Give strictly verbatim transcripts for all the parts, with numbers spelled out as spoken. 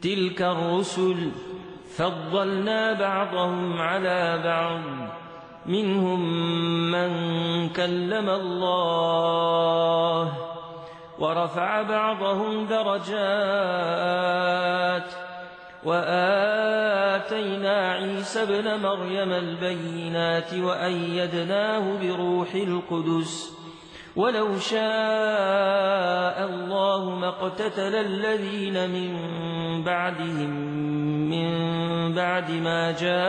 تلك الرسل فضلنا بعضهم على بعض منهم من كلم الله ورفع بعضهم درجات وآتينا عيسى ابن مريم البينات وأيدناه بروح القدس ولو شاء الله ما اقتتل الذين من بعدهم من بعد ما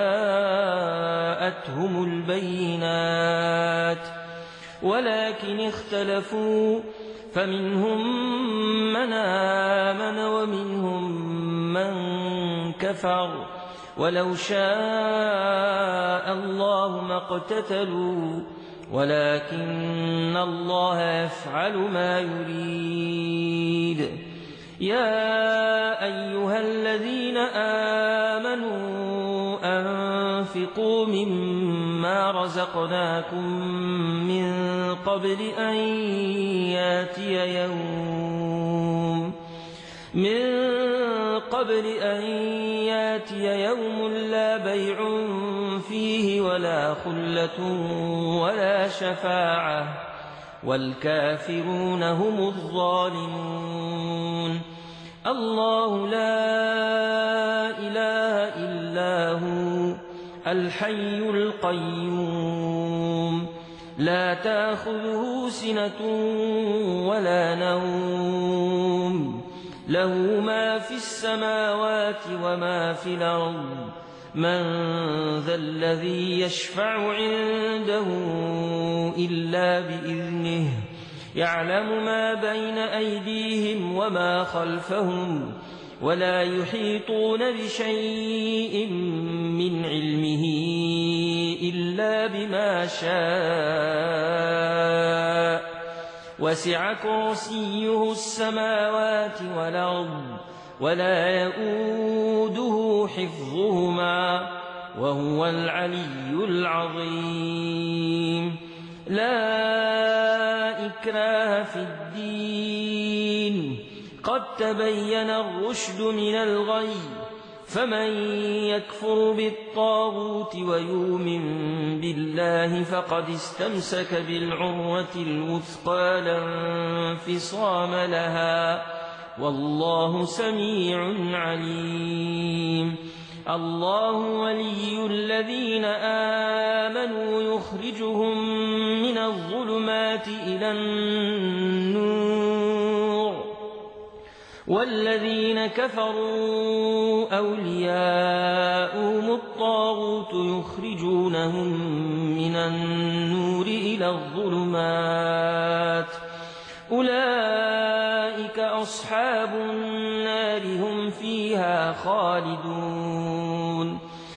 جاءتهم البينات ولكن اختلفوا فمنهم من آمن ومنهم من كفر ولو شاء الله ما اقتتلوا ولكن الله يفعل ما يريد. يا أيها الذين آمنوا أنفقوا مما رزقناكم من قبل أن ياتي يوم من قبل أن ياتي يوم لا بيع فيه ولا خلة ولا شفاعة والكافرون هم الظالمون. الله لا إله إلا هو الحي القيوم لا تأخذه سنة ولا نوم له ما في السماوات وما في الأرض من ذا الذي يشفع عنده إلا بإذنه يعلم ما بين أيديهم وما خلفهم ولا يحيطون بشيء من علمه إلا بما شاء وسع كرسيه السماوات والأرض ولا يؤوده حفظهما وهو العلي العظيم. لا إكراه في الدين قد تبين الرشد من الغي فمن يكفر بالطاغوت ويؤمن بالله فقد استمسك بالعروة الوثقى لا انفصام لها والله سميع عليم. الله ولي الذين آمنوا يخرجهم من الظلمات إلى النور والذين كفروا أولياؤهم الطاغوت يخرجونهم من النور إلى الظلمات أولئك أصحاب النار هم فيها خالدون.